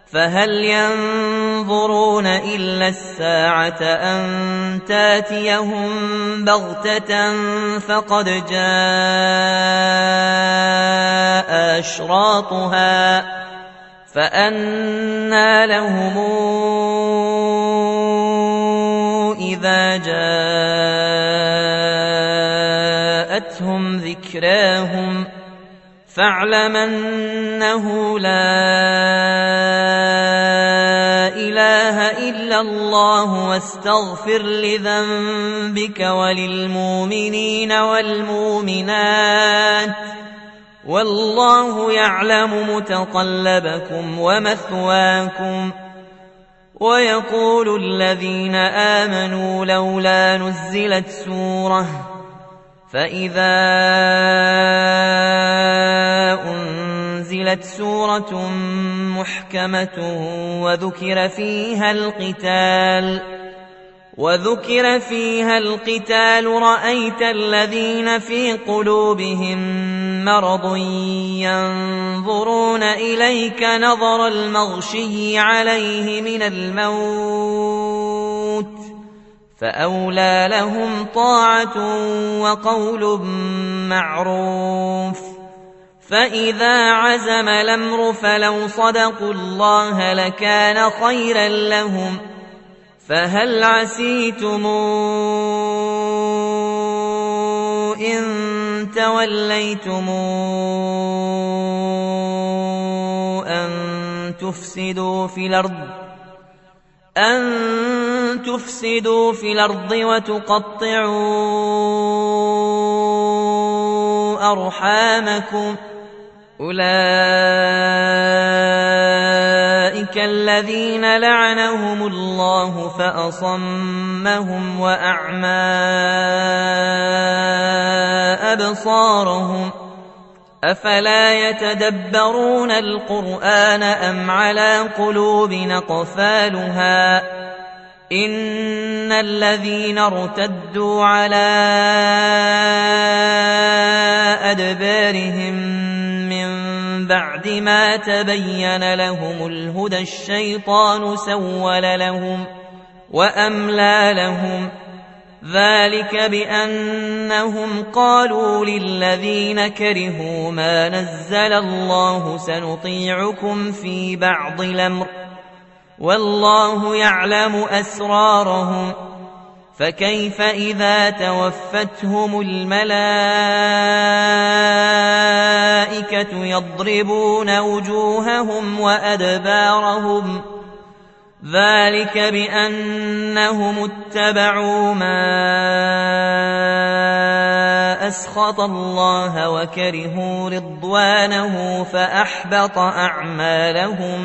فهل ينظرون إلا الساعة أن تاتيهم بغتة فقد جاء أشراطها فأنى لهم إذا جاءتهم ذكراهم فاعلم أنه لا إله إلا الله واستغفر لذنبك وللمؤمنين والمؤمنات والله يعلم متقلبكم ومثواكم. ويقول الذين آمنوا لولا نزلت سورة فإذا أنزلت سورة محكمة وذكر فيها القتال رأيت الذين في قلوبهم مرض ينظرون إليك نظر المغشي عليه من الموت فأولى لهم طاعة وقول معروف. فإذا عزم الأمر فلو صدقوا الله لكان خيرا لهم. فهل عسيتم إن توليتم أن تفسدوا في الأرض وتقطعوا أرحامكم أولئك الذين لعنهم الله فأصمهم وأعمى أبصارهم أفلا يتدبرون القرآن أم على قلوب أقفالها إن الذين ارتدوا على أدبارهم من بعد ما تبين لهم الهدى الشيطان سول لهم وأملى لهم ذلك بأنهم قالوا للذين كرهوا ما نزل الله سنطيعكم في بعض الأمر والله يعلم أسرارهم فكيف إذا توفتهم الملائكة يضربون وجوههم وأدبارهم ذلك بأنهم اتبعوا ما أسخط الله وكرهوا رضوانه فأحبط أعمالهم